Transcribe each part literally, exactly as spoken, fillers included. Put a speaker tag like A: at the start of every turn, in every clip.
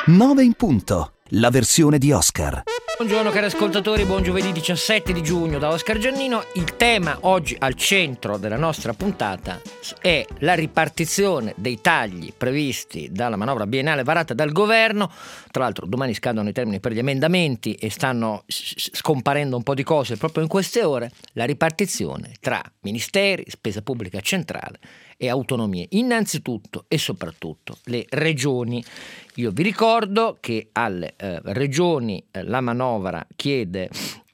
A: nove in punto, la versione di Oscar.
B: Buongiorno cari ascoltatori, buon giovedì diciassette di giugno da Oscar Giannino. Il tema oggi al centro della nostra puntata è la ripartizione dei tagli previsti dalla manovra biennale varata dal governo. Tra l'altro domani scadono i termini per gli emendamenti e stanno scomparendo un po' di cose proprio in queste ore. La ripartizione tra ministeri, spesa pubblica centrale e autonomie, innanzitutto e soprattutto le regioni. Io vi ricordo che alle eh, regioni eh, la manovra chiede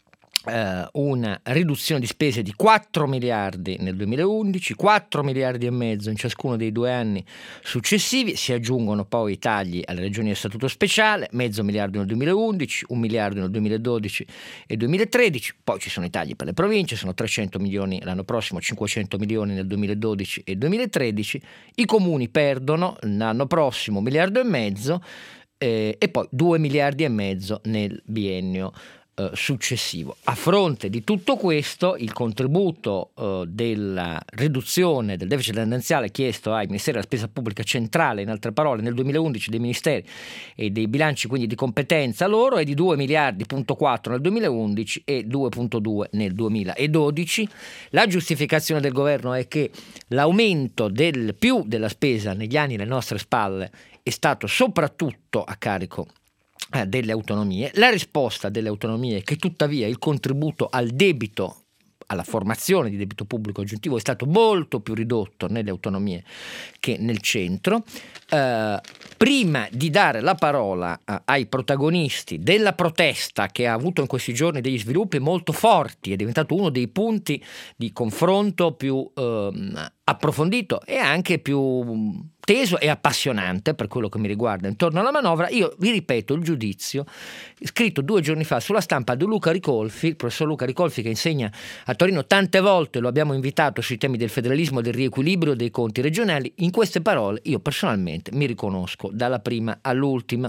B: eh, una riduzione di spese di quattro miliardi nel duemilaundici, quattro miliardi e mezzo in ciascuno dei due anni successivi. Si aggiungono poi i tagli alle regioni a statuto speciale, mezzo miliardo nel duemilaundici, un miliardo nel duemiladodici e duemilatredici. Poi ci sono i tagli per le province, sono trecento milioni l'anno prossimo, cinquecento milioni nel duemiladodici e duemilatredici. I comuni perdono l'anno prossimo un miliardo e mezzo eh, e poi due miliardi e mezzo nel biennio Uh, successivo. A fronte di tutto questo, il contributo uh, della riduzione del deficit tendenziale chiesto ai ministeri della spesa pubblica centrale, in altre parole nel duemilaundici dei ministeri e dei bilanci quindi di competenza loro, è di due miliardi virgola quattro nel duemilaundici e due virgola due nel duemiladodici. La giustificazione del governo è che l'aumento del più della spesa negli anni alle nostre spalle è stato soprattutto a carico delle autonomie. La risposta delle autonomie è che tuttavia il contributo al debito, alla formazione di debito pubblico aggiuntivo, è stato molto più ridotto nelle autonomie che nel centro. Eh, prima di dare la parola eh, ai protagonisti della protesta, che ha avuto in questi giorni degli sviluppi molto forti, è diventato uno dei punti di confronto più eh, approfondito e anche più teso e appassionante per quello che mi riguarda intorno alla manovra, io vi ripeto il giudizio scritto due giorni fa sulla Stampa di Luca Ricolfi, il professor Luca Ricolfi, che insegna a Torino. Tante volte lo abbiamo invitato sui temi del federalismo e del riequilibrio dei conti regionali. In queste parole io personalmente mi riconosco dalla prima all'ultima.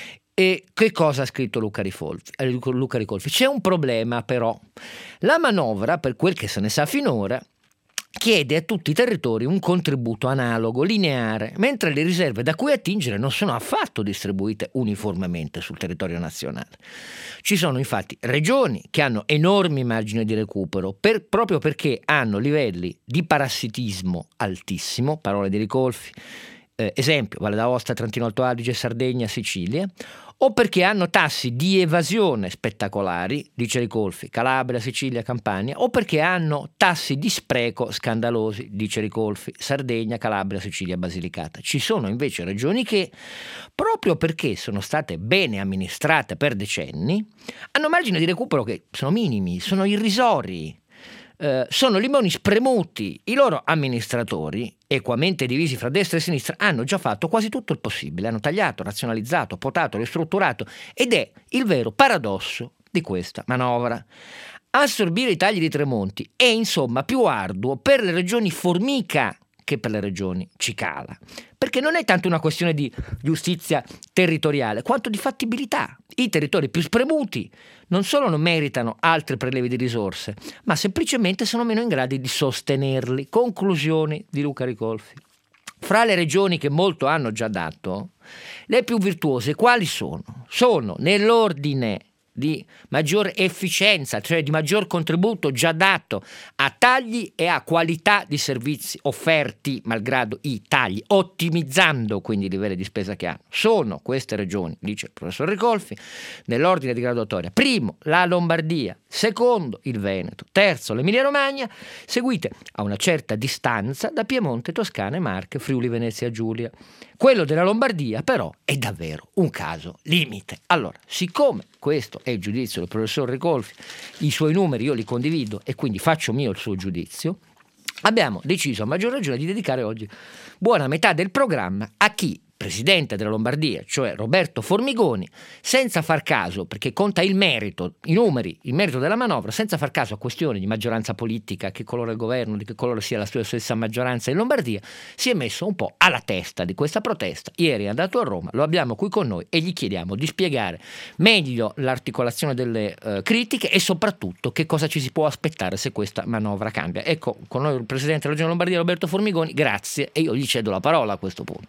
B: E che cosa ha scritto Luca Ricolfi? Luca Ricolfi? C'è un problema però. La manovra, per quel che se ne sa finora, chiede a tutti i territori un contributo analogo, lineare, mentre le riserve da cui attingere non sono affatto distribuite uniformemente sul territorio nazionale. Ci sono infatti regioni che hanno enormi margini di recupero per, proprio perché hanno livelli di parassitismo altissimo, parole di Ricolfi, eh, esempio Valle d'Aosta, Trentino Alto Adige, Sardegna, Sicilia, o perché hanno tassi di evasione spettacolari, dice Ricolfi, Calabria, Sicilia, Campania, o perché hanno tassi di spreco scandalosi, dice Ricolfi, Sardegna, Calabria, Sicilia, Basilicata. Ci sono invece regioni che, proprio perché sono state bene amministrate per decenni, hanno margini di recupero che sono minimi, sono irrisori. Uh, sono limoni spremuti. I loro amministratori, equamente divisi fra destra e sinistra, hanno già fatto quasi tutto il possibile, hanno tagliato, razionalizzato, potato, ristrutturato, ed è il vero paradosso di questa manovra. Assorbire i tagli di Tremonti è insomma più arduo per le regioni formica che per le regioni cicala, perché non è tanto una questione di giustizia territoriale quanto di fattibilità. I territori più spremuti non solo non meritano altri prelevi di risorse, ma semplicemente sono meno in grado di sostenerli. Conclusioni di Luca Ricolfi. Fra le regioni che molto hanno già dato, le più virtuose quali sono? Sono nell'ordine di maggior efficienza, cioè di maggior contributo già dato a tagli e a qualità di servizi offerti malgrado i tagli, ottimizzando quindi i livelli di spesa che hanno. Sono queste regioni, dice il professor Ricolfi, nell'ordine di graduatoria: primo la Lombardia, secondo il Veneto, terzo l'Emilia Romagna, seguite a una certa distanza da Piemonte, Toscana e Marche, Friuli, Venezia Giulia. Quello della Lombardia però è davvero un caso limite. Allora, siccome questo è il giudizio del professor Ricolfi, i suoi numeri io li condivido e quindi faccio mio il suo giudizio, abbiamo deciso a maggior ragione di dedicare oggi buona metà del programma a chi, presidente della Lombardia, cioè Roberto Formigoni, senza far caso, perché conta il merito, i numeri, il merito della manovra, senza far caso a questioni di maggioranza politica, che colore il governo, di che colore sia la sua stessa maggioranza in Lombardia, si è messo un po' alla testa di questa protesta. Ieri è andato a Roma, lo abbiamo qui con noi e gli chiediamo di spiegare meglio l'articolazione delle uh, critiche e soprattutto che cosa ci si può aspettare se questa manovra cambia. Ecco, con noi il presidente della Regione Lombardia Roberto Formigoni, grazie, e io gli cedo la parola a questo punto.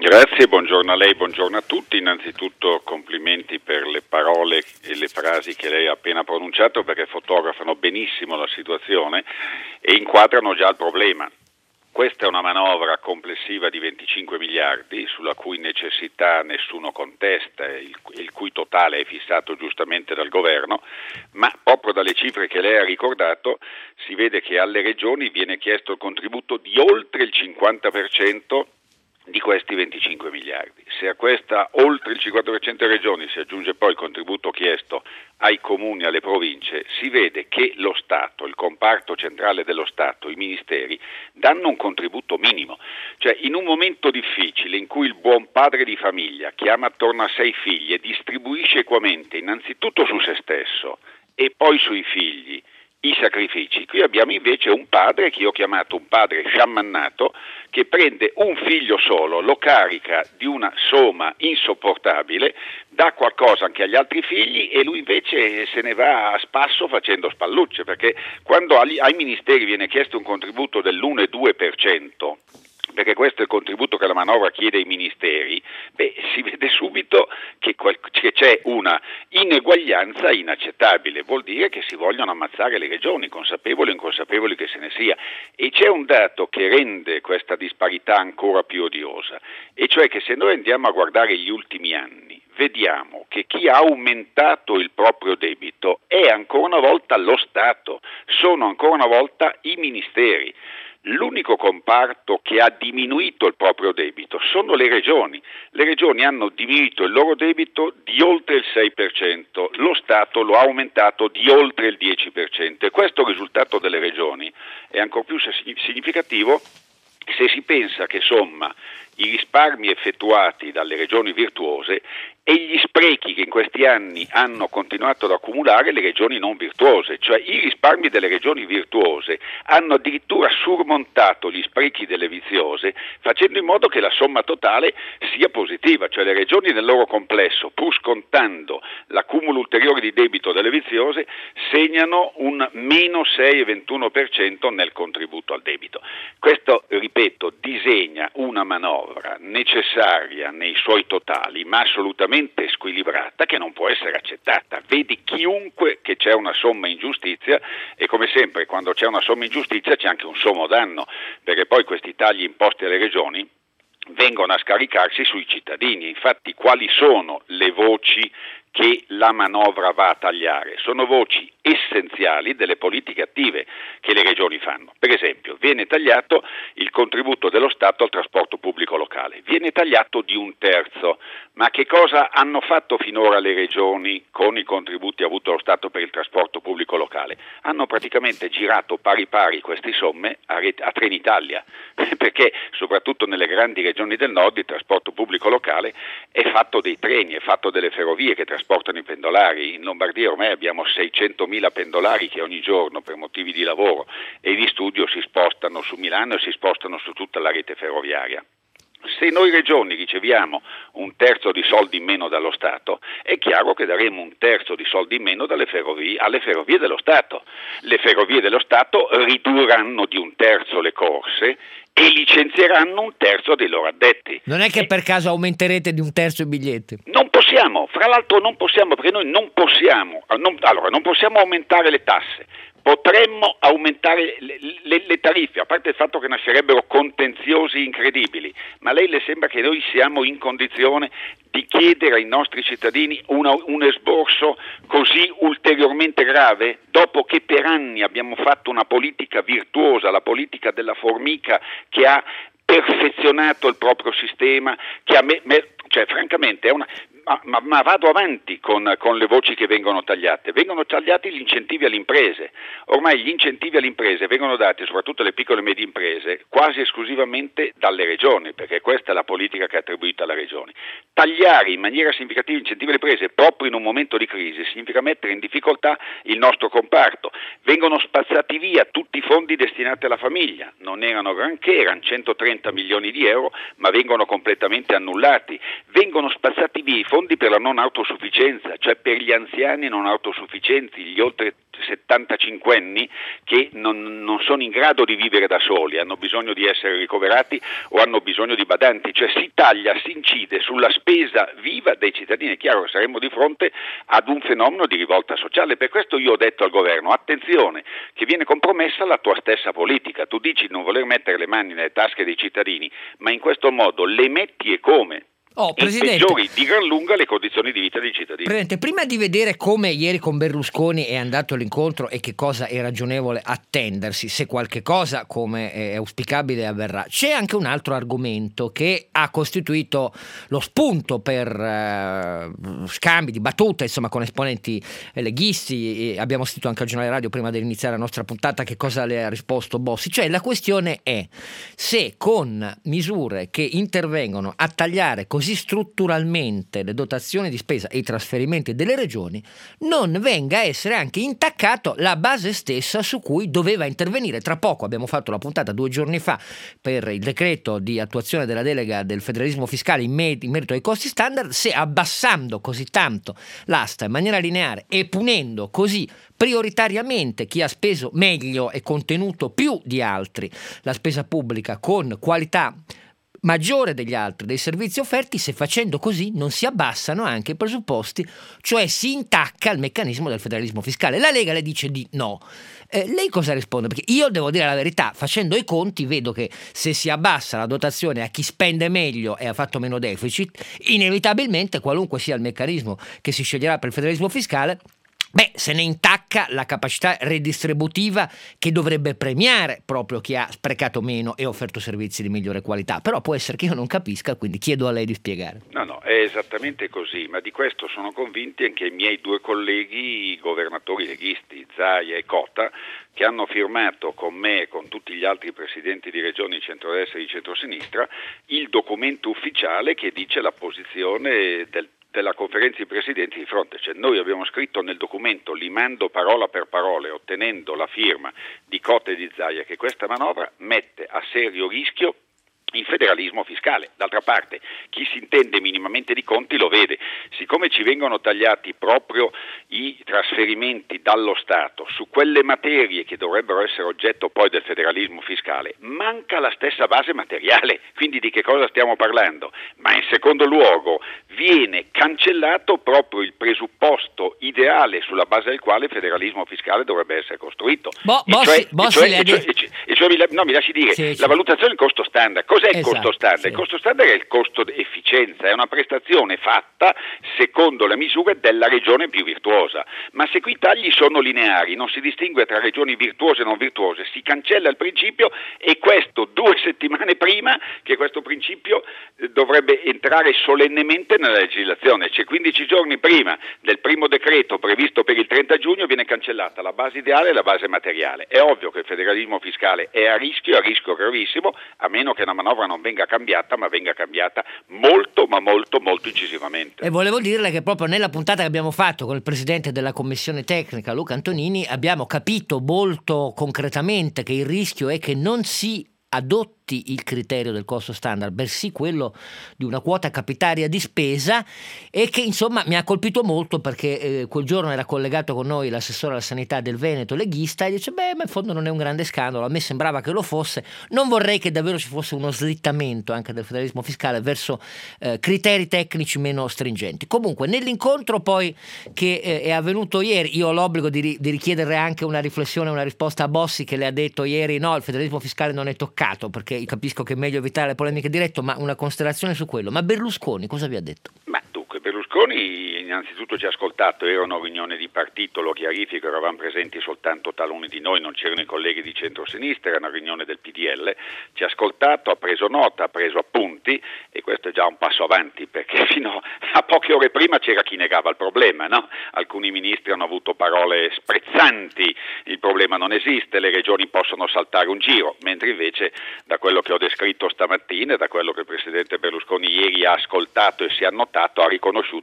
C: Grazie, buongiorno a lei, buongiorno a tutti. Innanzitutto complimenti per le parole e le frasi che lei ha appena pronunciato, perché fotografano benissimo la situazione e inquadrano già il problema. Questa è una manovra complessiva di venticinque miliardi, sulla cui necessità nessuno contesta, il, il cui totale è fissato giustamente dal governo, ma proprio dalle cifre che lei ha ricordato si vede che alle regioni viene chiesto il contributo di oltre il cinquanta per cento di questi venticinque miliardi. Se a questa oltre il cinquanta per cento delle regioni si aggiunge poi il contributo chiesto ai comuni e alle province, si vede che lo Stato, il comparto centrale dello Stato, i ministeri, danno un contributo minimo. Cioè, in un momento difficile in cui il buon padre di famiglia chiama attorno a sé i figli e distribuisce equamente innanzitutto su se stesso e poi sui figli i sacrifici, qui abbiamo invece un padre che io ho chiamato un padre sciamannato, che prende un figlio solo, lo carica di una somma insopportabile, dà qualcosa anche agli altri figli e lui invece se ne va a spasso facendo spallucce, perché quando ai ministeri viene chiesto un contributo dell'uno virgola due per cento, perché questo è il contributo che la manovra chiede ai ministeri, beh, si vede subito che, qual- che c'è una ineguaglianza inaccettabile, vuol dire che si vogliono ammazzare le regioni, consapevoli o inconsapevoli che se ne sia, e c'è un dato che rende questa disparità ancora più odiosa, e cioè che se noi andiamo a guardare gli ultimi anni, vediamo che chi ha aumentato il proprio debito è ancora una volta lo Stato, sono ancora una volta i ministeri. L'unico comparto che ha diminuito il proprio debito sono le regioni. Le regioni hanno diminuito il loro debito di oltre il sei per cento, lo Stato lo ha aumentato di oltre il dieci per cento e questo risultato delle regioni è ancora più significativo se si pensa che somma i risparmi effettuati dalle regioni virtuose e gli sprechi che in questi anni hanno continuato ad accumulare le regioni non virtuose, cioè i risparmi delle regioni virtuose hanno addirittura surmontato gli sprechi delle viziose, facendo in modo che la somma totale sia positiva, cioè le regioni nel loro complesso, pur scontando l'accumulo ulteriore di debito delle viziose, segnano un meno sei virgola ventuno per cento nel contributo al debito. Questo, ripeto, disegna una manovra necessaria nei suoi totali, ma assolutamente squilibrata, che non può essere accettata. Vedi chiunque che c'è una somma ingiustizia e come sempre quando c'è una somma ingiustizia c'è anche un sommo danno, perché poi questi tagli imposti alle regioni vengono a scaricarsi sui cittadini. Infatti quali sono le voci che la manovra va a tagliare? Sono voci essenziali delle politiche attive che le regioni fanno. Per esempio, viene tagliato il contributo dello Stato al trasporto pubblico locale, viene tagliato di un terzo. Ma che cosa hanno fatto finora le regioni con i contributi avuti dallo Stato per il trasporto pubblico locale? Hanno praticamente girato pari pari queste somme a, Ret- a Trenitalia, perché soprattutto nelle grandi regioni del nord il trasporto pubblico locale è fatto dei treni, è fatto delle ferrovie che trasportano i pendolari. In Lombardia ormai abbiamo seicentomila pendolari che ogni giorno per motivi di lavoro e di studio si spostano su Milano e si spostano su tutta la rete ferroviaria. Se noi regioni riceviamo un terzo di soldi in meno dallo Stato, è chiaro che daremo un terzo di soldi in meno dalle ferrovie, alle ferrovie dello Stato. Le ferrovie dello Stato ridurranno di un terzo le corse e licenzieranno un terzo dei loro addetti.
B: Non è che per caso aumenterete di un terzo i biglietti?
C: Non possiamo, fra l'altro non possiamo, perché noi non possiamo, non, allora non possiamo aumentare le tasse. Potremmo aumentare le, le, le tariffe, a parte il fatto che nascerebbero contenziosi incredibili, ma a lei le sembra che noi siamo in condizione di chiedere ai nostri cittadini una, un esborso così ulteriormente grave, dopo che per anni abbiamo fatto una politica virtuosa, la politica della formica che ha perfezionato il proprio sistema, che ha me, me, cioè francamente è una... Ma, ma, ma vado avanti con, con le voci che vengono tagliate. Vengono tagliati gli incentivi alle imprese. Ormai gli incentivi alle imprese vengono dati, soprattutto alle piccole e medie imprese, quasi esclusivamente dalle regioni, perché questa è la politica che è attribuita alle regioni. Tagliare in maniera significativa gli incentivi alle imprese proprio in un momento di crisi significa mettere in difficoltà il nostro comparto. Vengono spazzati via tutti i fondi destinati alla famiglia. Non erano granché, erano centotrenta milioni di euro, ma vengono completamente annullati. Vengono spazzati via i fondi per la non autosufficienza, cioè per gli anziani non autosufficienti, gli oltre settantacinque anni che non, non sono in grado di vivere da soli, hanno bisogno di essere ricoverati o hanno bisogno di badanti, cioè si taglia, si incide sulla spesa viva dei cittadini. È chiaro che saremmo di fronte ad un fenomeno di rivolta sociale. Per questo io ho detto al governo: attenzione, che viene compromessa la tua stessa politica. Tu dici di non voler mettere le mani nelle tasche dei cittadini, ma in questo modo le metti e come?
B: Oh, Presidente,
C: peggiori di gran lunga le condizioni di vita dei cittadini.
B: Presidente, prima di vedere come ieri con Berlusconi è andato l'incontro e che cosa è ragionevole attendersi, se qualche cosa, come è auspicabile, avverrà, c'è anche un altro argomento che ha costituito lo spunto per eh, scambi di battute, insomma, con esponenti leghisti. E abbiamo sentito anche al giornale radio prima di iniziare la nostra puntata che cosa le ha risposto Bossi, cioè la questione è se con misure che intervengono a tagliare così strutturalmente le dotazioni di spesa e i trasferimenti delle regioni non venga a essere anche intaccato la base stessa su cui doveva intervenire. Tra poco abbiamo fatto la puntata due giorni fa per il decreto di attuazione della delega del federalismo fiscale in, med- in merito ai costi standard. Se abbassando così tanto l'asta in maniera lineare e punendo così prioritariamente chi ha speso meglio e contenuto più di altri la spesa pubblica con qualità maggiore degli altri dei servizi offerti, se facendo così non si abbassano anche i presupposti, cioè si intacca il meccanismo del federalismo fiscale. La Lega le dice di no. Eh, lei cosa risponde? Perché io devo dire la verità, facendo i conti vedo che se si abbassa la dotazione a chi spende meglio e ha fatto meno deficit, inevitabilmente qualunque sia il meccanismo che si sceglierà per il federalismo fiscale, beh, se ne intacca la capacità redistributiva che dovrebbe premiare proprio chi ha sprecato meno e offerto servizi di migliore qualità. Però può essere che io non capisca, quindi chiedo a lei di spiegare.
C: No, no, è esattamente così, ma di questo sono convinti anche i miei due colleghi, i governatori leghisti, Zaia e Cota, che hanno firmato con me e con tutti gli altri presidenti di regioni di centrodestra e di centrosinistra il documento ufficiale che dice la posizione del della conferenza di presidenti di fronte. Cioè, noi abbiamo scritto nel documento, limando parola per parola, ottenendo la firma di Cota e di Zaia, che questa manovra mette a serio rischio il federalismo fiscale. D'altra parte, chi si intende minimamente di conti lo vede. Siccome ci vengono tagliati proprio i trasferimenti dallo Stato su quelle materie che dovrebbero essere oggetto poi del federalismo fiscale, manca la stessa base materiale. Quindi di che cosa stiamo parlando? Ma in secondo luogo viene cancellato proprio il presupposto ideale sulla base del quale il federalismo fiscale dovrebbe essere costruito.
B: Bo-
C: e
B: Bossi,
C: cioè,
B: Bossi
C: e cioè,
B: le ha
C: e cioè,
B: detto...
C: e cioè, e cioè, mi la- no, mi lasci dire,
B: Sì,
C: la
B: sì.
C: valutazione del costo standard. Cos'è il
B: Esatto,
C: costo standard?
B: sì.
C: Il costo standard è il costo di efficienza, è una prestazione fatta secondo le misure della regione più virtuosa. Ma se qui i tagli sono lineari, non si distingue tra regioni virtuose e non virtuose, si cancella il principio, e questo due settimane prima che questo principio eh, dovrebbe entrare solennemente nella legislazione. Cioè quindici giorni prima del primo decreto previsto per il trenta giugno viene cancellata la base ideale e la base materiale. È ovvio che il federalismo fiscale è a rischio, a rischio gravissimo, a meno che la manovra non venga cambiata, ma venga cambiata molto, ma molto, molto incisivamente.
B: E volevo dirle che proprio nella puntata che abbiamo fatto con il presidente della commissione tecnica, Luca Antonini, abbiamo capito molto concretamente che il rischio è che non si adotti il criterio del costo standard, bensì quello di una quota capitaria di spesa, e che insomma mi ha colpito molto perché eh, quel giorno era collegato con noi l'assessore alla sanità del Veneto leghista e dice beh ma in fondo non è un grande scandalo, a me sembrava che lo fosse, non vorrei che davvero ci fosse uno slittamento anche del federalismo fiscale verso eh, criteri tecnici meno stringenti. Comunque nell'incontro poi che eh, è avvenuto ieri, io ho l'obbligo di, ri- di richiedere anche una riflessione, una risposta a Bossi, che le ha detto ieri no, il federalismo fiscale non è toccato, perché capisco che è meglio evitare le polemiche dirette, ma una considerazione su quello. Ma Berlusconi cosa vi ha detto?
C: Ma dunque, Berlusconi innanzitutto ci ha ascoltato, era una riunione di partito, lo chiarifico, eravamo presenti soltanto taluni di noi, non c'erano i colleghi di centrosinistra, era una riunione del P D L, ci ha ascoltato, ha preso nota, ha preso appunti, e questo è già un passo avanti, perché fino a poche ore prima c'era chi negava il problema, no? Alcuni ministri hanno avuto parole sprezzanti, il problema non esiste, le regioni possono saltare un giro, mentre invece da quello che ho descritto stamattina e da quello che il presidente Berlusconi ieri ha ascoltato e si è annotato, ha riconosciuto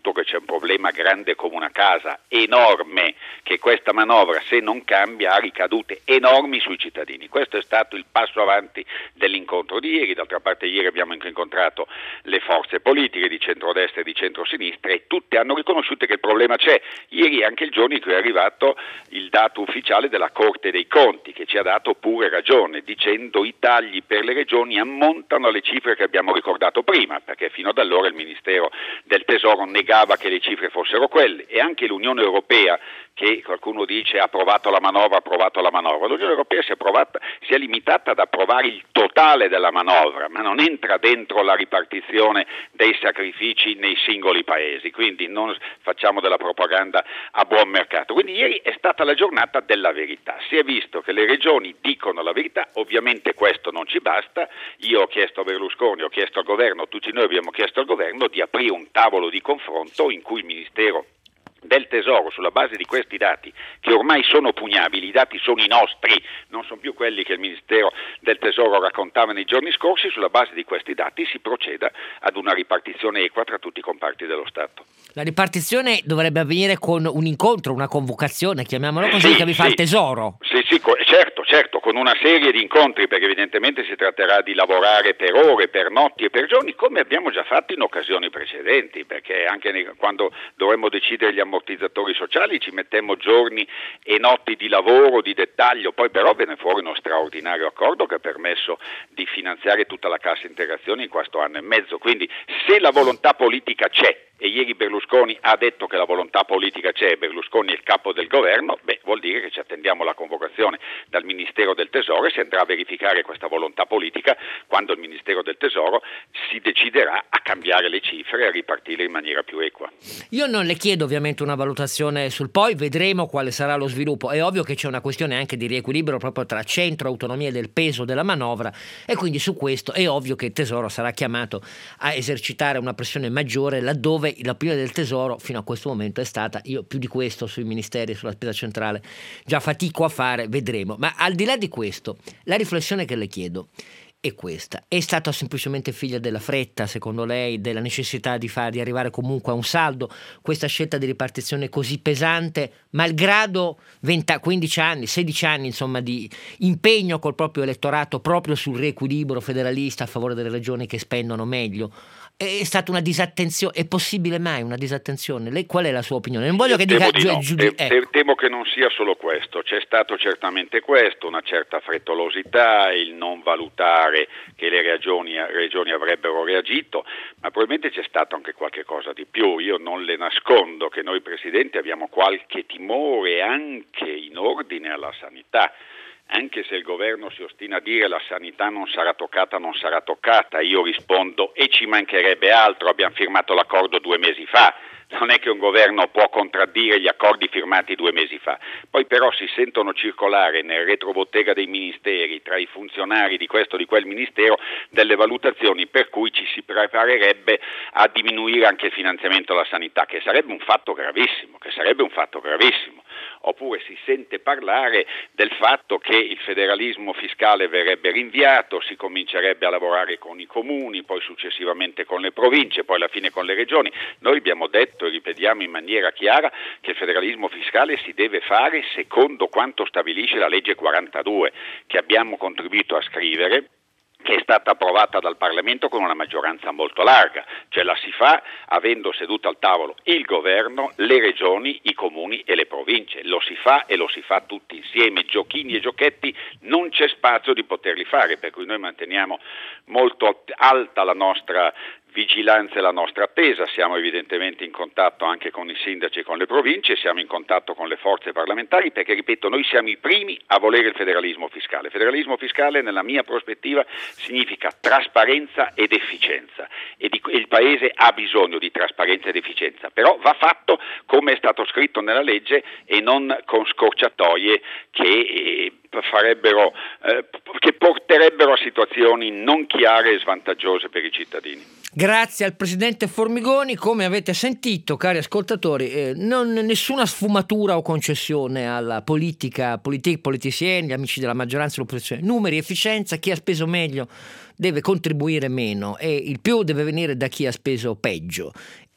C: soprattutto che c'è un problema grande come una casa, enorme, che questa manovra, se non cambia, ha ricadute enormi sui cittadini. Questo è stato il passo avanti dell'incontro di ieri. D'altra parte ieri abbiamo anche incontrato le forze politiche di centrodestra e di centrosinistra e tutte hanno riconosciuto che il problema c'è. Ieri è anche il giorno in cui è arrivato il dato ufficiale della Corte dei Conti, che ci ha dato pure ragione, dicendo i tagli per le regioni ammontano alle cifre che abbiamo ricordato prima, perché fino ad allora il Ministero del Tesoro negava che le cifre fossero quelle, e anche l'Unione Europea, che qualcuno dice ha approvato la manovra, ha approvato la manovra, l'Unione Europea si è, approvata, si è limitata ad approvare il totale della manovra, ma non entra dentro la ripartizione dei sacrifici nei singoli paesi, quindi non facciamo della propaganda a buon mercato. Quindi ieri è stata la giornata della verità, si è visto che le regioni dicono la verità, ovviamente questo non ci basta. Io ho chiesto a Berlusconi, ho chiesto al governo, tutti noi abbiamo chiesto al governo di aprire un tavolo di confronto in cui il Ministero del Tesoro, sulla base di questi dati che ormai sono pugnabili, i dati sono i nostri, non sono più quelli che il Ministero del Tesoro raccontava nei giorni scorsi, sulla base di questi dati si proceda ad una ripartizione equa tra tutti i comparti dello Stato.
B: La ripartizione dovrebbe avvenire con un incontro, una convocazione, chiamiamolo così,
C: sì,
B: che vi
C: sì.
B: fa il Tesoro.
C: Sì, sì, certo, certo, con una serie di incontri, perché evidentemente si tratterà di lavorare per ore, per notti e per giorni, come abbiamo già fatto in occasioni precedenti, perché anche nei, quando dovremmo decidere gli ammortizzatori sociali ci mettemmo giorni e notti di lavoro, di dettaglio, poi però venne fuori uno straordinario accordo che ha permesso di finanziare tutta la cassa integrazione in questo anno e mezzo. Quindi se la volontà politica c'è, e ieri Berlusconi ha detto che la volontà politica c'è, Berlusconi è il capo del governo, beh, vuol dire che ci attendiamo la convocazione dal Ministero del Tesoro e si andrà a verificare questa volontà politica quando il Ministero del Tesoro si deciderà a cambiare le cifre e a ripartirle in maniera più equa.
B: Io non le chiedo ovviamente una valutazione sul poi, vedremo quale sarà lo sviluppo. È ovvio che c'è una questione anche di riequilibrio proprio tra centro, autonomia e del peso della manovra, e quindi su questo è ovvio che il Tesoro sarà chiamato a esercitare una pressione maggiore laddove l'opinione del Tesoro fino a questo momento è stata: io più di questo sui ministeri, sulla spesa centrale già fatico a fare, vedremo. Ma al di là di questo, la riflessione che le chiedo è questa: è stata semplicemente figlia della fretta, secondo lei, della necessità di, far, di arrivare comunque a un saldo, questa scelta di ripartizione così pesante, malgrado venti, quindici anni, sedici anni insomma di impegno col proprio elettorato proprio sul riequilibrio federalista a favore delle regioni che spendono meglio? È stata una disattenzione? È possibile mai una disattenzione? Lei qual è la sua opinione? Non voglio che dica
C: di no.
B: giudi-
C: Tem-
B: ecco.
C: Temo che non sia solo questo, c'è stato certamente questo, una certa frettolosità, il non valutare che le regioni, regioni avrebbero reagito, ma probabilmente c'è stato anche qualche cosa di più. Io non le nascondo che noi Presidenti abbiamo qualche timore anche in ordine alla sanità. Anche se il governo si ostina a dire la sanità non sarà toccata, non sarà toccata, io rispondo e ci mancherebbe altro, abbiamo firmato l'accordo due mesi fa, non è che un governo può contraddire gli accordi firmati due mesi fa. Poi però si sentono circolare nel retrobottega dei ministeri, tra i funzionari di questo o di quel ministero, delle valutazioni per cui ci si preparerebbe a diminuire anche il finanziamento alla sanità, che sarebbe un fatto gravissimo, che sarebbe un fatto gravissimo. Oppure si sente parlare del fatto che il federalismo fiscale verrebbe rinviato, si comincerebbe a lavorare con i comuni, poi successivamente con le province, poi alla fine con le regioni. Noi abbiamo detto e ripetiamo in maniera chiara che il federalismo fiscale si deve fare secondo quanto stabilisce la legge quarantadue, che abbiamo contribuito a scrivere, che è stata approvata dal Parlamento con una maggioranza molto larga, cioè la si fa avendo seduto al tavolo il governo, le regioni, i comuni e le province, lo si fa e lo si fa tutti insieme, giochini e giochetti non c'è spazio di poterli fare, per cui noi manteniamo molto alta la nostra vigilanza e la nostra attesa, siamo evidentemente in contatto anche con i sindaci e con le province, siamo in contatto con le forze parlamentari perché, ripeto, noi siamo i primi a volere il federalismo fiscale. Il federalismo fiscale nella mia prospettiva significa trasparenza ed efficienza e di, il Paese ha bisogno di trasparenza ed efficienza, però va fatto come è stato scritto nella legge e non con scorciatoie che eh, farebbero, eh, che porterebbero a situazioni non chiare e svantaggiose per i cittadini.
B: Grazie al Presidente Formigoni. Come avete sentito, cari ascoltatori, eh, non, nessuna sfumatura o concessione alla politica, politique, politicieni, gli amici della maggioranza e l'opposizione. Numeri, efficienza, chi ha speso meglio deve contribuire meno e il più deve venire da chi ha speso peggio.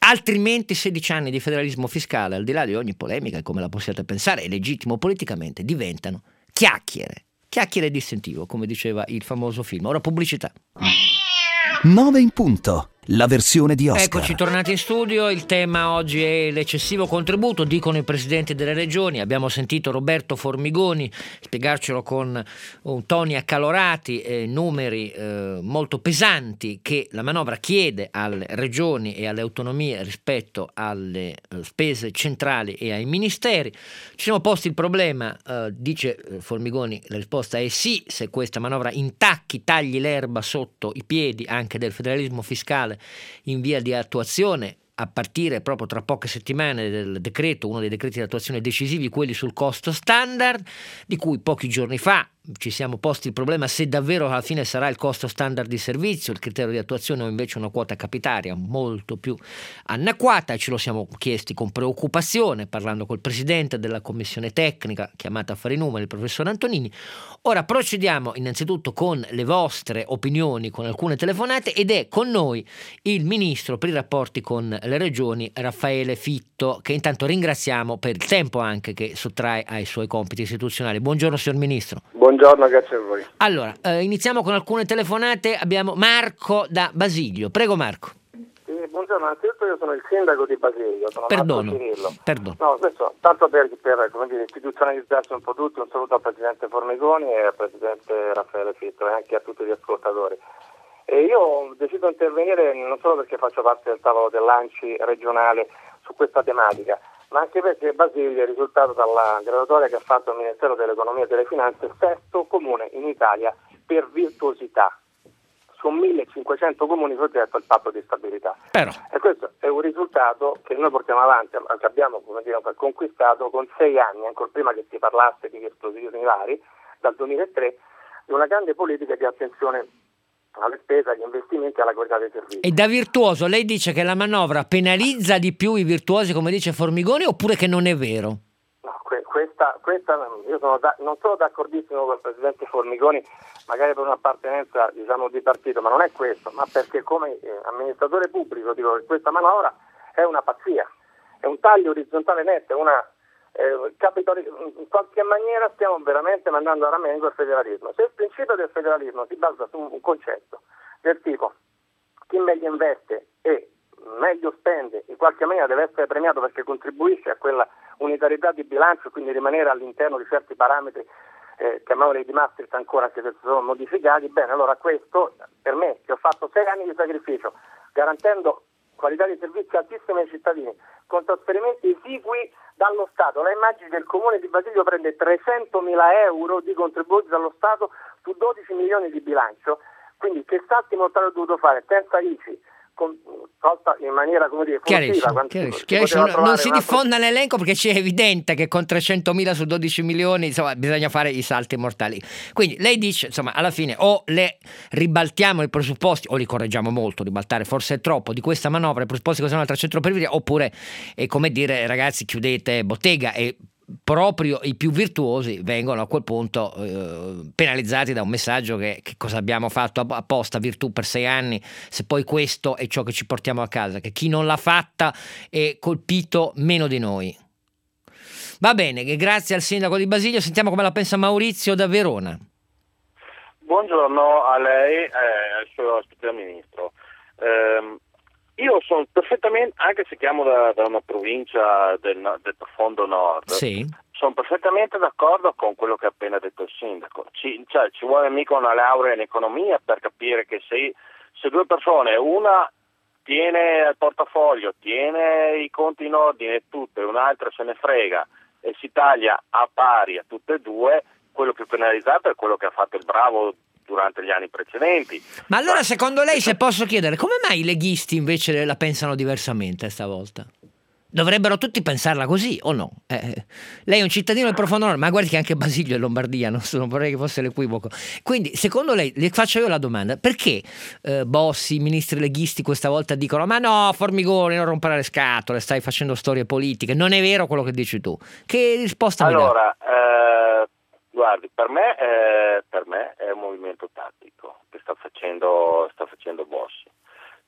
B: Altrimenti sedici anni di federalismo fiscale, al di là di ogni polemica e come la possiate pensare, è legittimo politicamente, diventano chiacchiere, chiacchiere di sentivo, come diceva il famoso film. Ora pubblicità.
A: nove in punto, la versione di Oscar.
B: Eccoci tornati in studio, il tema oggi è l'eccessivo contributo, dicono i presidenti delle regioni. Abbiamo sentito Roberto Formigoni spiegarcelo con un toni accalorati e numeri eh, molto pesanti che la manovra chiede alle regioni e alle autonomie rispetto alle eh, spese centrali e ai ministeri. Ci siamo posti il problema, eh, dice Formigoni, la risposta è sì, se questa manovra intacchi, tagli l'erba sotto i piedi anche del federalismo fiscale in via di attuazione, a partire proprio tra poche settimane del decreto, uno dei decreti di attuazione decisivi, quelli sul costo standard, di cui pochi giorni fa ci siamo posti il problema se davvero alla fine sarà il costo standard di servizio il criterio di attuazione o invece una quota capitaria molto più anacquata, e ce lo siamo chiesti con preoccupazione parlando col presidente della commissione tecnica chiamata a fare i numeri, il professor Antonini. Ora procediamo innanzitutto con le vostre opinioni, con alcune telefonate, ed è con noi il ministro per i rapporti con le regioni Raffaele Fitto, che intanto ringraziamo per il tempo anche che sottrae ai suoi compiti istituzionali. Buongiorno signor ministro.
D: Buongiorno, grazie a voi.
B: Allora, eh, iniziamo con alcune telefonate. Abbiamo Marco da Basilio. Prego Marco.
D: Sì, buongiorno, innanzitutto io sono il sindaco di Basilio, sono
B: Perdono.
D: Cirillo.
B: Perdono.
D: No, adesso, tanto per, per come dire, istituzionalizzarsi un po' tutti, un saluto al Presidente Formigoni e al Presidente Raffaele Fitto e anche a tutti gli ascoltatori. E io decido di intervenire non solo perché faccio parte del tavolo dell'ANCI regionale su questa tematica, ma anche perché Basilio è risultato dalla graduatoria che ha fatto il Ministero dell'Economia e delle Finanze sesto comune in Italia per virtuosità su millecinquecento comuni soggetti al patto di stabilità.
B: Però.
D: E questo è un risultato che noi portiamo avanti, che abbiamo come dire, conquistato con sei anni, ancora prima che si parlasse di virtuosismi vari, dal duemilatré, di una grande politica di attenzione alle spese, agli investimenti e alla qualità dei servizi.
B: E da virtuoso lei dice che la manovra penalizza di più i virtuosi, come dice Formigoni, oppure che non è vero?
D: No, que- questa, questa io sono da- non sono d'accordissimo con il Presidente Formigoni, magari per un'appartenenza diciamo di partito, ma non è questo, ma perché come eh, amministratore pubblico dico che questa manovra è una pazzia, è un taglio orizzontale netto, è una Eh, capitoli, in qualche maniera stiamo veramente mandando a ramengo il federalismo. Se il principio del federalismo si basa su un concetto del tipo chi meglio investe e meglio spende, in qualche maniera deve essere premiato perché contribuisce a quella unitarietà di bilancio e quindi rimanere all'interno di certi parametri, eh, chiamiamoli di Maastricht ancora che sono modificati, bene, allora questo per me che ho fatto sei anni di sacrificio garantendo qualità di servizi altissime ai cittadini con trasferimenti esigui dallo Stato. La immagine del comune di Basilio prende trecentomila euro di contributi dallo Stato su dodici milioni di bilancio, quindi che salti mortali ho dovuto fare senza I C I, con, tolta in maniera come dire
B: chiarissimo, chiarissimo, chiarissimo. Non, non si diffonda altro... l'elenco perché c'è evidente che con trecentomila su dodici milioni insomma bisogna fare i salti mortali. Quindi lei dice insomma alla fine o le ribaltiamo i presupposti o li correggiamo molto, ribaltare forse è troppo di questa manovra, i presupposti che sono al trecento per via, oppure è come dire ragazzi chiudete bottega e proprio i più virtuosi vengono a quel punto eh, penalizzati da un messaggio che, che cosa abbiamo fatto apposta, virtù per sei anni, se poi questo è ciò che ci portiamo a casa, che chi non l'ha fatta è colpito meno di noi. Va bene, grazie al sindaco di Basilio. Sentiamo come la pensa Maurizio da Verona.
E: Buongiorno a lei e al suo ospite ministro. Eh, Io sono perfettamente, anche se chiamo da, da una provincia del, del profondo nord,
B: sì.
E: sono perfettamente d'accordo con quello che ha appena detto il sindaco. Ci, cioè, ci vuole mica una laurea in economia per capire che se, se due persone, una tiene il portafoglio, tiene i conti in ordine e tutto, e un'altra se ne frega e si taglia a pari a tutte e due, quello più penalizzato è quello che ha fatto il bravo durante gli anni precedenti.
B: Ma allora secondo lei, se posso chiedere, come mai i leghisti invece la pensano diversamente stavolta? Dovrebbero tutti pensarla così o no? Eh, lei è un cittadino del profondo nord, ma guardi che anche Basilio è Lombardia, non, so, non vorrei che fosse l'equivoco. Quindi secondo lei, le faccio io la domanda, perché eh, Bossi, i ministri leghisti questa volta dicono ma no Formigoni non rompere le scatole, stai facendo storie politiche, non è vero quello che dici tu? Che risposta mi dà?
E: Allora, eh, guardi, per me, eh, per me è un movimento tattico che sta facendo, sta facendo Bossi.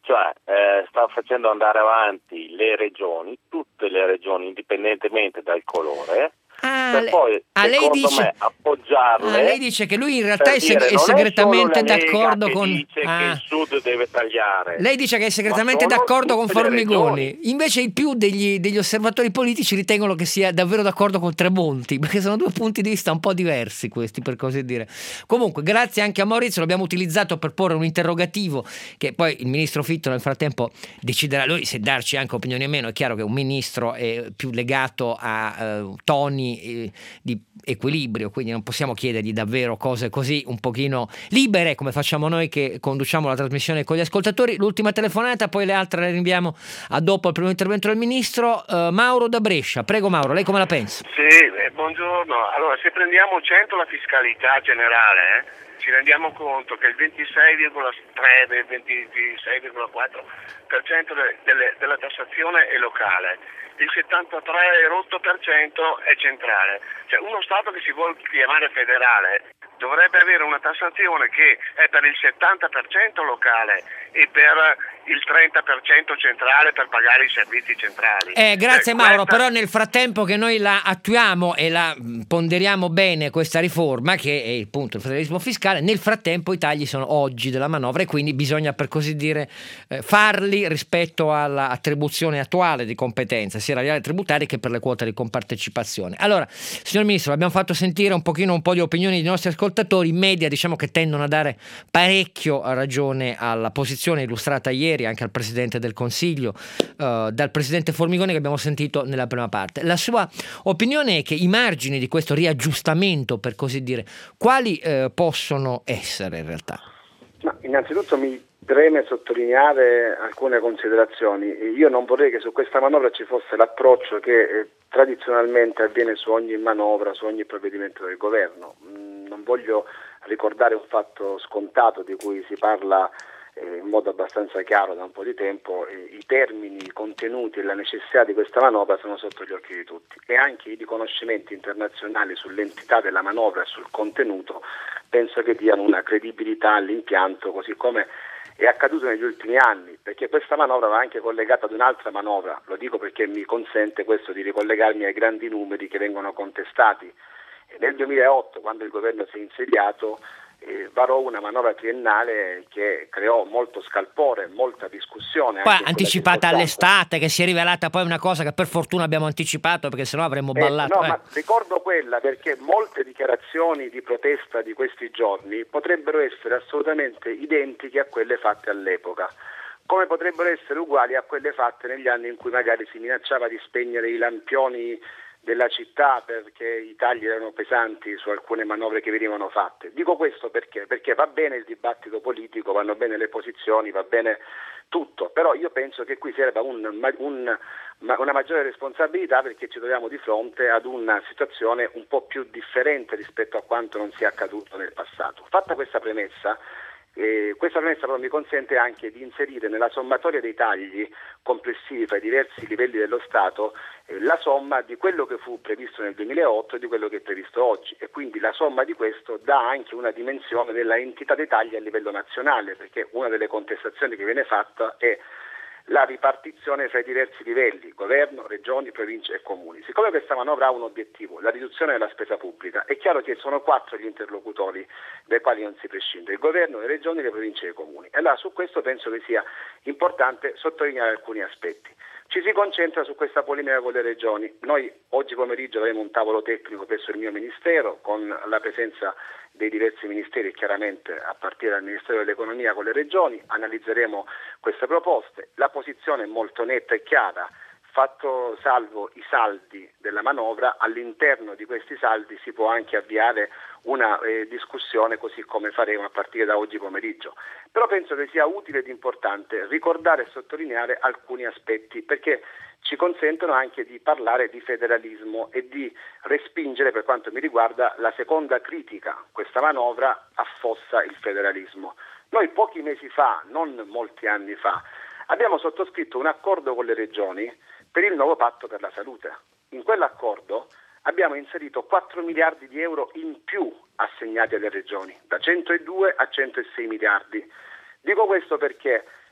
E: Cioè eh, sta facendo andare avanti le regioni, tutte le regioni, indipendentemente dal colore,
B: Ah,
E: per
B: le-
E: poi,
B: ah, lei
E: secondo
B: dice-
E: me, appoggiarle.
B: Ah, lei dice che lui in realtà
E: per
B: è, seg-
E: dire,
B: è
E: non
B: segretamente
E: è solo la Lega
B: d'accordo
E: che
B: con...
E: dice
B: Ah.
E: che il Sud deve tagliare.
B: Lei dice che è segretamente
E: Ma sono
B: d'accordo con
E: tutte le
B: Formigoni,
E: regioni.
B: invece il più degli, degli osservatori politici ritengono che sia davvero d'accordo con Tremonti, perché sono due punti di vista un po' diversi questi, per così dire. Comunque, grazie anche a Maurizio, l'abbiamo utilizzato per porre un interrogativo che poi il ministro Fitto nel frattempo deciderà lui se darci anche opinioni o meno. È chiaro che un ministro è più legato a eh, toni eh, di equilibrio, quindi non possiamo chiedergli davvero cose così un pochino libere come facciamo noi che conduciamo la trasmissione con gli ascoltatori. L'ultima telefonata, poi le altre le rinviamo a dopo il primo intervento del ministro. uh, Mauro da Brescia, prego Mauro, lei come la pensa?
F: Sì, eh, buongiorno. Allora, se prendiamo cento la fiscalità generale, eh, ci rendiamo conto che il ventisei virgola tre, ventisei virgola quattro per cento de- delle- della tassazione è locale, il settantatré virgola otto per cento è centrale. Cioè, uno Stato che si vuole chiamare federale dovrebbe avere una tassazione che è per il settanta per cento locale e per il trenta per cento centrale per pagare i servizi centrali.
B: Eh, grazie
F: Cioè,
B: Mauro,
F: questa...
B: però nel frattempo che noi la attuiamo e la mh, ponderiamo bene questa riforma, che è appunto il federalismo fiscale, nel frattempo i tagli sono oggi della manovra e quindi bisogna, per così dire, eh, farli rispetto all'attribuzione attuale di competenza, sia erariali tributarie che per le quote di compartecipazione. Allora, signor Ministro, abbiamo fatto sentire un pochino un po' di opinioni dei nostri ascoltatori. In media diciamo che tendono a dare parecchio ragione alla posizione illustrata ieri anche al Presidente del Consiglio uh, dal Presidente Formigoni che abbiamo sentito nella prima parte. La sua opinione è che i margini di questo riaggiustamento, per così dire, quali uh, possono essere in realtà?
G: Ma innanzitutto mi preme sottolineare alcune considerazioni. Io non vorrei che su questa manovra ci fosse l'approccio che eh, tradizionalmente avviene su ogni manovra, su ogni provvedimento del governo. Mm, non voglio ricordare un fatto scontato di cui si parla eh, in modo abbastanza chiaro da un po' di tempo. Eh, i termini, i contenuti e la necessità di questa manovra sono sotto gli occhi di tutti e anche i riconoscimenti internazionali sull'entità della manovra e sul contenuto penso che diano una credibilità all'impianto, così come è accaduto negli ultimi anni, perché questa manovra va anche collegata ad un'altra manovra, lo dico perché mi consente questo di ricollegarmi ai grandi numeri che vengono contestati. Nel duemilaotto, quando il governo si è insediato, eh, varò una manovra triennale che creò molto scalpore, molta discussione.
B: Poi
G: anche
B: anticipata all'estate, che si è rivelata poi una cosa che per fortuna abbiamo anticipato, perché sennò avremmo ballato.
G: Eh, no,
B: eh.
G: ma ricordo quella perché molte dichiarazioni di protesta di questi giorni potrebbero essere assolutamente identiche a quelle fatte all'epoca, come potrebbero essere uguali a quelle fatte negli anni in cui magari si minacciava di spegnere i lampioni della città perché i tagli erano pesanti su alcune manovre che venivano fatte. Dico questo perché? Perché va bene il dibattito politico, vanno bene le posizioni, va bene tutto, però io penso che qui serva un, un, una maggiore responsabilità perché ci troviamo di fronte ad una situazione un po' più differente rispetto a quanto non sia accaduto nel passato. Fatta questa premessa, Eh, questa premessa però mi consente anche di inserire nella sommatoria dei tagli complessivi fra i diversi livelli dello Stato eh, la somma di quello che fu previsto nel duemilaotto e di quello che è previsto oggi, e quindi la somma di questo dà anche una dimensione della entità dei tagli a livello nazionale, perché una delle contestazioni che viene fatta è la ripartizione fra i diversi livelli, governo, regioni, province e comuni. Siccome questa manovra ha un obiettivo, la riduzione della spesa pubblica, è chiaro che sono quattro gli interlocutori dai quali non si prescinde: il governo, le regioni, le province e i comuni. E allora su questo penso che sia importante sottolineare alcuni aspetti. Ci si concentra su questa polemica con le regioni. Noi oggi pomeriggio avremo un tavolo tecnico presso il mio Ministero con la presenza dei diversi ministeri e chiaramente a partire dal Ministero dell'Economia con le regioni. Analizzeremo queste proposte. La posizione è molto netta e chiara. Fatto salvo i saldi della manovra, all'interno di questi saldi si può anche avviare una eh, discussione, così come faremo a partire da oggi pomeriggio. Però penso che sia utile ed importante ricordare e sottolineare alcuni aspetti, perché ci consentono anche di parlare di federalismo e di respingere, per quanto mi riguarda, la seconda critica: questa manovra affossa il federalismo. Noi pochi mesi fa, non molti anni fa, abbiamo sottoscritto un accordo con le regioni per il nuovo patto per la salute. In quell'accordo abbiamo inserito quattro miliardi di euro in più assegnati alle regioni, da centodue a centosei miliardi. Dico questo perché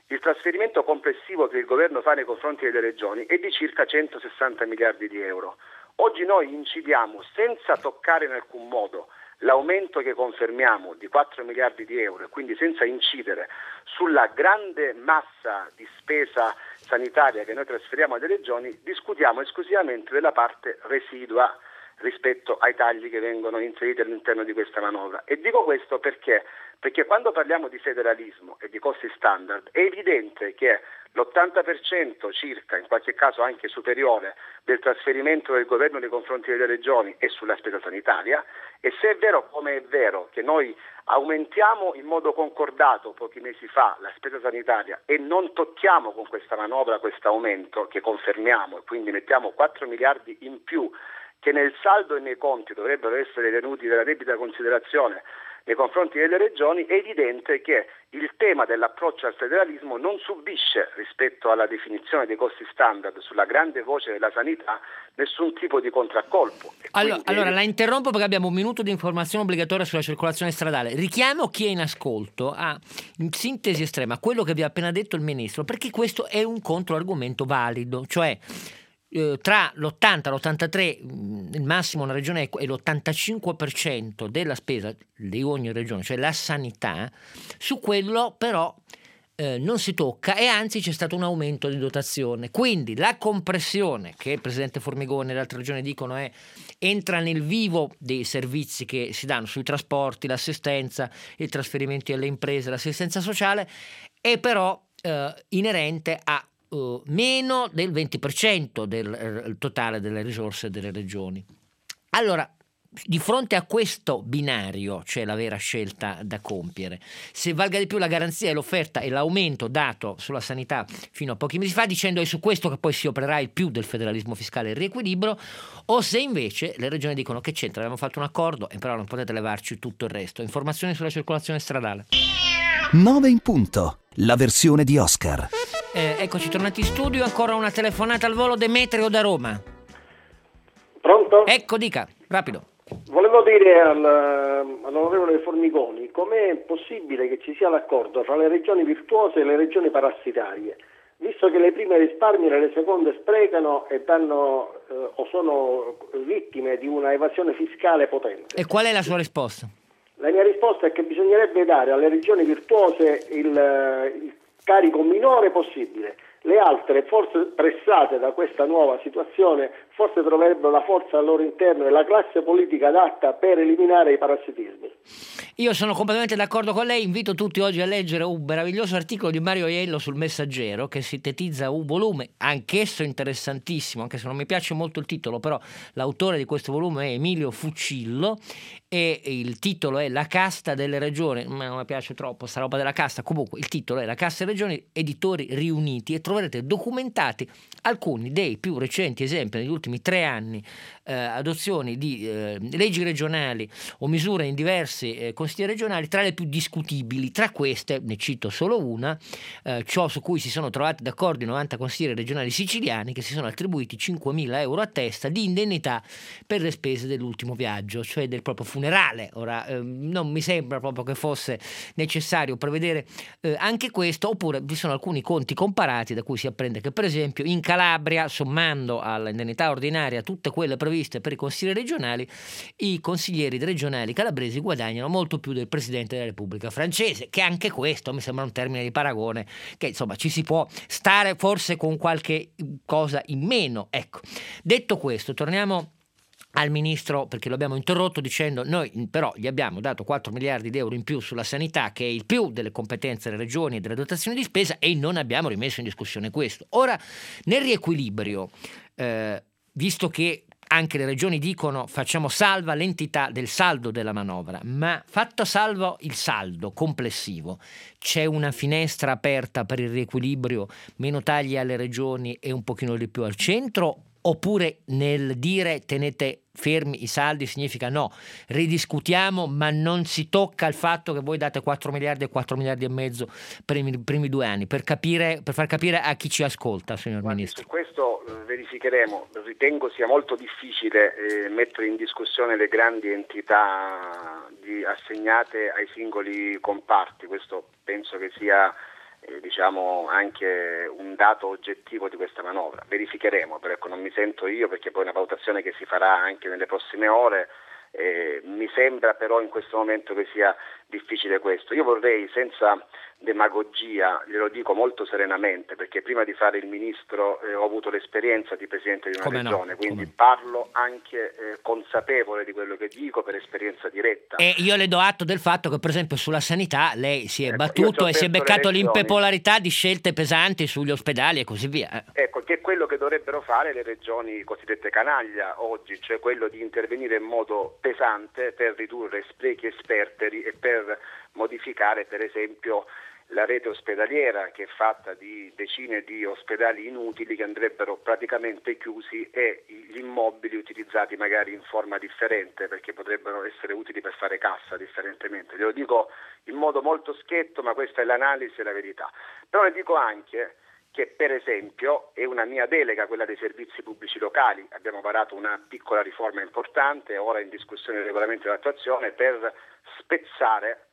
G: il trasferimento complessivo che il governo fa nei confronti delle regioni è di circa centosessanta miliardi di euro. Oggi noi incidiamo senza toccare in alcun modo l'aumento che confermiamo di quattro miliardi di euro e quindi senza incidere sulla grande massa di spesa sanitaria che noi trasferiamo alle regioni, discutiamo esclusivamente della parte residua rispetto ai tagli che vengono inseriti all'interno di questa manovra. E dico questo perché? Perché quando parliamo di federalismo e di costi standard è evidente che l'ottanta per cento circa, in qualche caso anche superiore, del trasferimento del governo nei confronti delle regioni è sulla spesa sanitaria, e se è vero come è vero che noi aumentiamo in modo concordato pochi mesi fa la spesa sanitaria e non tocchiamo con questa manovra questo aumento che confermiamo e quindi mettiamo quattro miliardi in più che nel saldo e nei conti dovrebbero essere tenuti della debita considerazione nei confronti delle regioni, è evidente che il tema dell'approccio al federalismo non subisce, rispetto alla definizione dei costi standard sulla grande voce della sanità, nessun tipo di contraccolpo.
B: Allora,
G: quindi...
B: allora la interrompo perché abbiamo un minuto di informazione obbligatoria sulla circolazione stradale. Richiamo chi è in ascolto a, in sintesi estrema, quello che vi ha appena detto il Ministro, perché questo è un controargomento valido, cioè Eh, tra l'ottanta e l'ottantatré, il massimo una regione è l'ottantacinque per cento della spesa di ogni regione, cioè la sanità, su quello però eh, non si tocca e anzi c'è stato un aumento di dotazione. Quindi la compressione che il Presidente Formigoni e le altre regioni dicono è entra nel vivo dei servizi che si danno sui trasporti, l'assistenza, i trasferimenti alle imprese, l'assistenza sociale, è però eh, inerente a Uh, meno del venti per cento del uh, totale delle risorse delle regioni. Allora, di fronte a questo binario c'è la vera scelta da compiere. Se valga di più la garanzia e l'offerta e l'aumento dato sulla sanità fino a pochi mesi fa, dicendo è su questo che poi si opererà il più del federalismo fiscale e il riequilibrio, o se invece le regioni dicono che c'entra, abbiamo fatto un accordo e però non potete levarci tutto il resto. Informazioni sulla circolazione stradale.
A: nove in punto, la versione di Oscar.
B: Eh, eccoci tornati in studio, ancora una telefonata al volo. Demetrio da Roma.
H: Pronto?
B: Ecco, dica, rapido.
H: Volevo dire al, all'onorevole Formigoni, com'è possibile che ci sia l'accordo tra le regioni virtuose e le regioni parassitarie, visto che le prime risparmiano e le seconde sprecano e danno eh, o sono vittime di una evasione fiscale potente.
B: E qual è la sua risposta?
H: La mia risposta è che bisognerebbe dare alle regioni virtuose il, il carico minore possibile. Le altre, forse pressate da questa nuova situazione, forse troverebbero la forza al loro interno e la classe politica adatta per eliminare i parassitismi.
B: Io sono completamente d'accordo con lei, invito tutti oggi a leggere un meraviglioso articolo di Mario Aiello sul Messaggero che sintetizza un volume, anch'esso interessantissimo, anche se non mi piace molto il titolo, però l'autore di questo volume è Emilio Fucillo e il titolo è La casta delle regioni. Non mi piace troppo sta roba della casta, comunque il titolo è La casta delle regioni, editori riuniti, e troverete documentati alcuni dei più recenti esempi negli ultimi tre anni, eh, adozioni di eh, leggi regionali o misure in diversi eh, consigli regionali, tra le più discutibili. Tra queste ne cito solo una, eh, ciò su cui si sono trovati d'accordo i novanta consiglieri regionali siciliani, che si sono attribuiti cinquemila euro a testa di indennità per le spese dell'ultimo viaggio, cioè del proprio funerale. Ora eh, non mi sembra proprio che fosse necessario prevedere eh, anche questo, oppure vi sono alcuni conti comparati da cui si apprende che per esempio in Calabria, sommando all'indennità ordinaria tutte quelle previste per i consiglieri regionali, i consiglieri regionali calabresi guadagnano molto più del Presidente della Repubblica francese, che anche questo mi sembra un termine di paragone che insomma ci si può stare forse con qualche cosa in meno. Ecco, detto questo, torniamo al Ministro, perché lo abbiamo interrotto dicendo noi però gli abbiamo dato quattro miliardi di euro in più sulla sanità, che è il più delle competenze delle regioni e delle dotazioni di spesa, e non abbiamo rimesso in discussione questo. Ora, nel riequilibrio, eh, visto che anche le regioni dicono facciamo salva l'entità del saldo della manovra, ma fatto salvo il saldo complessivo, c'è una finestra aperta per il riequilibrio, meno tagli alle regioni e un pochino di più al centro? Oppure nel dire tenete fermi i saldi significa no, ridiscutiamo, ma non si tocca il fatto che voi date quattro miliardi e quattro miliardi e mezzo per i primi due anni, per capire, per far capire a chi ci ascolta, signor
G: Guardi,
B: Ministro.
G: Su questo eh, verificheremo. Ritengo sia molto difficile eh, mettere in discussione le grandi entità di, assegnate ai singoli comparti. Questo penso che sia eh, diciamo anche un dato oggettivo di questa manovra. Verificheremo, però ecco, non mi sento io, perché poi è una valutazione che si farà anche nelle prossime ore. Eh, mi sembra però in questo momento che sia difficile questo. Io vorrei, senza demagogia, glielo dico molto serenamente, perché prima di fare il ministro eh, ho avuto l'esperienza di presidente di una
B: Come
G: regione,
B: no,
G: quindi
B: come...
G: parlo anche eh, consapevole di quello che dico per esperienza diretta.
B: E io le do atto del fatto che per esempio sulla sanità lei si è
G: Ecco,
B: battuto e si è beccato
G: regioni.
B: l'impopolarità di scelte pesanti sugli ospedali e così via.
G: Ecco, che è quello che dovrebbero fare le regioni cosiddette canaglia oggi, cioè quello di intervenire in modo pesante per ridurre sprechi e sperperi e per modificare per esempio la rete ospedaliera, che è fatta di decine di ospedali inutili che andrebbero praticamente chiusi, e gli immobili utilizzati magari in forma differente, perché potrebbero essere utili per fare cassa differentemente. Glielo dico in modo molto schietto, ma questa è l'analisi e la verità. Però le dico anche che per esempio è una mia delega quella dei servizi pubblici locali. Abbiamo varato una piccola riforma importante, ora in discussione il regolamento di attuazione, per spezzare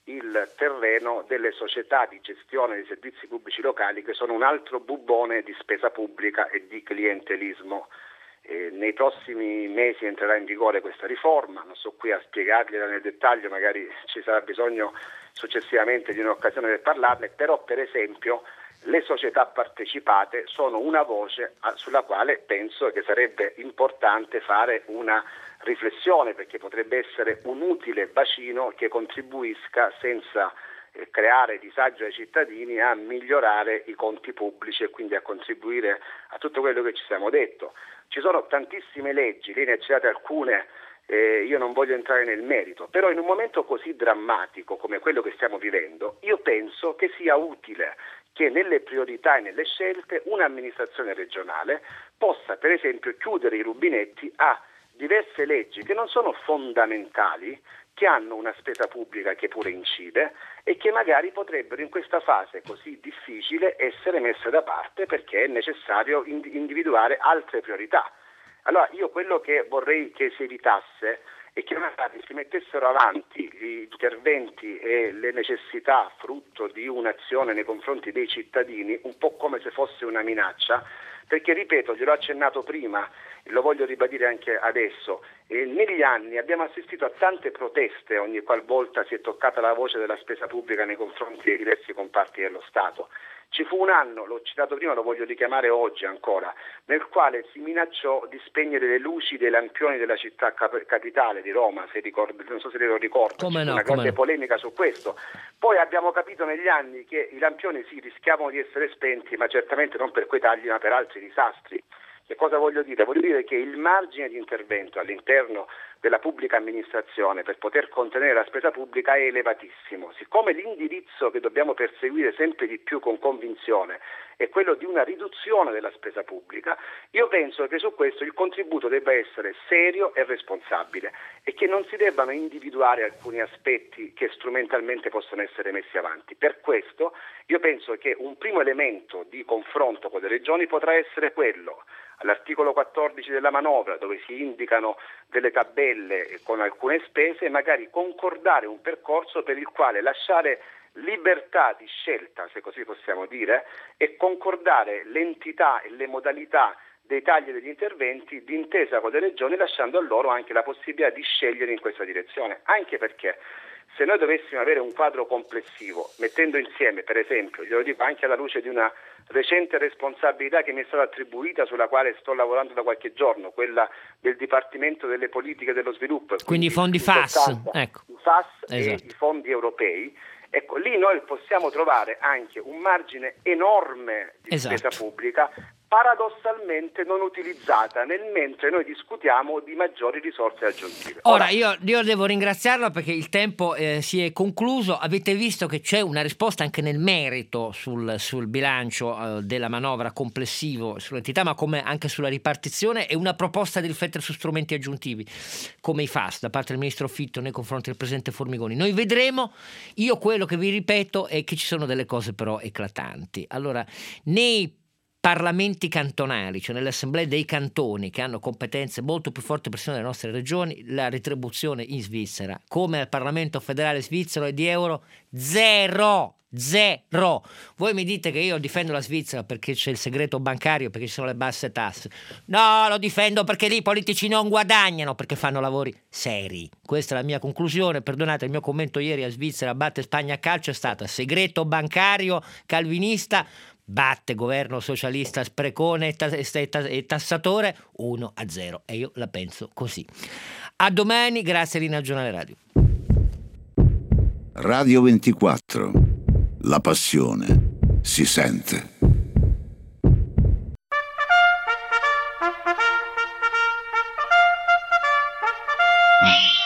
G: il terreno delle società di gestione dei servizi pubblici locali, che sono un altro bubbone di spesa pubblica e di clientelismo. Eh, nei prossimi mesi entrerà in vigore questa riforma, non sto qui a spiegargliela nel dettaglio, magari ci sarà bisogno successivamente di un'occasione per parlarne, però per esempio le società partecipate sono una voce sulla quale penso che sarebbe importante fare una riflessione, perché potrebbe essere un utile bacino che contribuisca, senza eh, creare disagio ai cittadini, a migliorare i conti pubblici e quindi a contribuire a tutto quello che ci siamo detto. Ci sono tantissime leggi, lei ne ha citate alcune, eh, io non voglio entrare nel merito, però in un momento così drammatico come quello che stiamo vivendo, io penso che sia utile che nelle priorità e nelle scelte un'amministrazione regionale possa per esempio chiudere i rubinetti a diverse leggi che non sono fondamentali, che hanno una spesa pubblica che pure incide e che magari potrebbero in questa fase così difficile essere messe da parte, perché è necessario individuare altre priorità. Allora io quello che vorrei che si evitasse è che magari si mettessero avanti gli interventi e le necessità frutto di un'azione nei confronti dei cittadini un po' come se fosse una minaccia, perché ripeto, gliel'ho accennato prima, lo voglio ribadire anche adesso, e negli anni abbiamo assistito a tante proteste ogni qualvolta si è toccata la voce della spesa pubblica nei confronti dei diversi comparti dello Stato. Ci fu un anno, l'ho citato prima, lo voglio richiamare oggi ancora, nel quale si minacciò di spegnere le luci dei lampioni della città cap- capitale di Roma, se ricordo, non so se lo ricordo,
B: come no,
G: una
B: come
G: grande
B: no.
G: polemica su questo. Poi abbiamo capito negli anni che i lampioni sì rischiavano di essere spenti, ma certamente non per quei tagli, ma per altri disastri. Che cosa voglio dire? Voglio dire che il margine di intervento all'interno della pubblica amministrazione per poter contenere la spesa pubblica è elevatissimo. Siccome l'indirizzo che dobbiamo perseguire sempre di più con convinzione è quello di una riduzione della spesa pubblica, io penso che su questo il contributo debba essere serio e responsabile e che non si debbano individuare alcuni aspetti che strumentalmente possono essere messi avanti. Per questo io penso che un primo elemento di confronto con le regioni potrà essere quello all'articolo quattordici della manovra, dove si indicano delle tabelle con alcune spese, magari concordare un percorso per il quale lasciare libertà di scelta, se così possiamo dire, e concordare l'entità e le modalità dei tagli degli interventi d'intesa con le regioni, lasciando a loro anche la possibilità di scegliere in questa direzione, anche perché se noi dovessimo avere un quadro complessivo, mettendo insieme, per esempio, glielo dico anche alla luce di una recente responsabilità che mi è stata attribuita, sulla quale sto lavorando da qualche giorno, quella del Dipartimento delle Politiche dello Sviluppo.
B: Quindi i fondi F A S, ecco.
G: I F A S
B: Esatto.
G: E i fondi europei. Ecco, lì noi possiamo trovare anche un margine enorme di
B: Esatto.
G: spesa pubblica, paradossalmente non utilizzata nel mentre noi discutiamo di maggiori risorse aggiuntive.
B: Ora, Ora io, io devo ringraziarla perché il tempo eh, si è concluso. Avete visto che c'è una risposta anche nel merito sul, sul bilancio eh, della manovra complessivo, sull'entità, ma come anche sulla ripartizione, e una proposta di riflettere su strumenti aggiuntivi come i F A S da parte del ministro Fitto nei confronti del presidente Formigoni. Noi vedremo. Io quello che vi ripeto è che ci sono delle cose però eclatanti. Allora, nei parlamenti cantonali, cioè nelle assemblee dei cantoni, che hanno competenze molto più forti per delle nostre regioni, la retribuzione in Svizzera, come al Parlamento federale svizzero, è di euro zero. Zero. Voi mi dite che io difendo la Svizzera perché c'è il segreto bancario, perché ci sono le basse tasse. No, lo difendo perché lì i politici non guadagnano, perché fanno lavori seri. Questa è la mia conclusione. Perdonate, il mio commento ieri a Svizzera batte Spagna a calcio è stata segreto bancario calvinista, batte governo socialista sprecone e, ta- e, ta- e tassatore uno a zero, e io la penso così. A domani, grazie Rina Giornale Radio.
I: Radio ventiquattro. La passione si sente.
J: Mm.